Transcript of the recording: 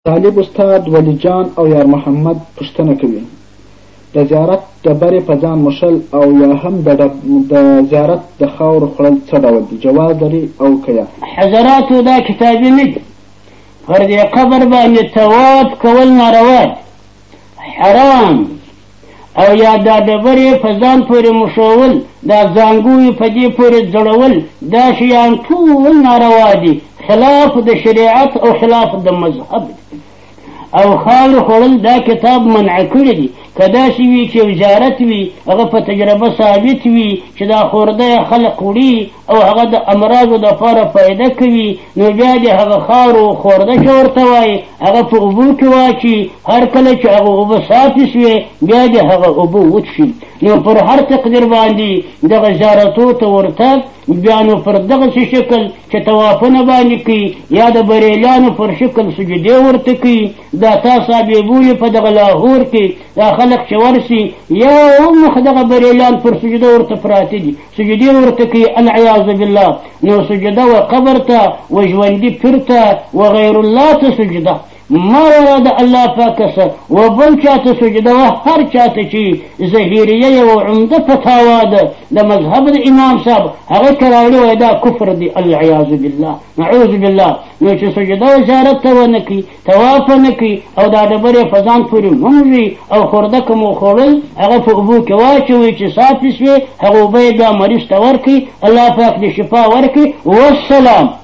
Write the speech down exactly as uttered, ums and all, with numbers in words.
طالب استاد ولی جان او یار محمد پوښتنه کوي د زیارت ډبرې په ځان مښل او یا هم د زیارت د خاورو خوړل څه ډول دي؟ جواز لري او که یا؟ حضراتو دا کتابي نه دي. پر دې قبر باندې طواف کول ناروا دي، حرام، او یا دا ډبرې په ځان پورې مښول، دا زانګو په دې پورې ځړول، دا شیان ټول ناروا دي، خلاف د شریعت او خلاف د مذهب دي. او خاورې خوړل دا کتاب منع کړي دي. که داسې وي چې وزارت وي هغه په تجربه ثابت وي چې دا خورده خلق وړي او هغه د امراضو دپاره فایده کوي، نو بیا د هغه خاورو خورده چې ورته وایي هغه په اوبو کې واچي، هر کله چې هغه اوبه صافې شوې بیا د هغه اوبه وڅښي. نو پر هر تقدیر باندې دغه زیارتو ته ورتګ بیا نو پر دغسې شکل چې طوافونه باندې کوي یا د بریلیانو پر شکل سجدې ورته کوي. دا تا صابیبویې په دغه لاهور کې دا خلق چې ورسي یو مخ دغه بریلیان پر سجده ورته پراته دي، سجدې ورته کوي العیاذ بالله. نو سجده و قبر ته و ژوندي پیر ته و غیر الله ته سجده ما د الله پاکه و بل چاته سجده و هر چاته چې ظهیریه یو عمده فتاوا ده د مذهب د امام صاحب هغه که راوړي وایي دا کفر دی العیاذ بالله نعوذ بالله. نو چې سجده و زیارت ته ونه کوي، طواف ونه کوي او دا ډبرې په ځان پورې ومږي او خورده که مو خوړل هغه په اوبو کې واچوي چې صافې شوې هغه اوبه یې بیا مریض ته ورکړي، الله پاک دې شفا ورکړي. والسلام.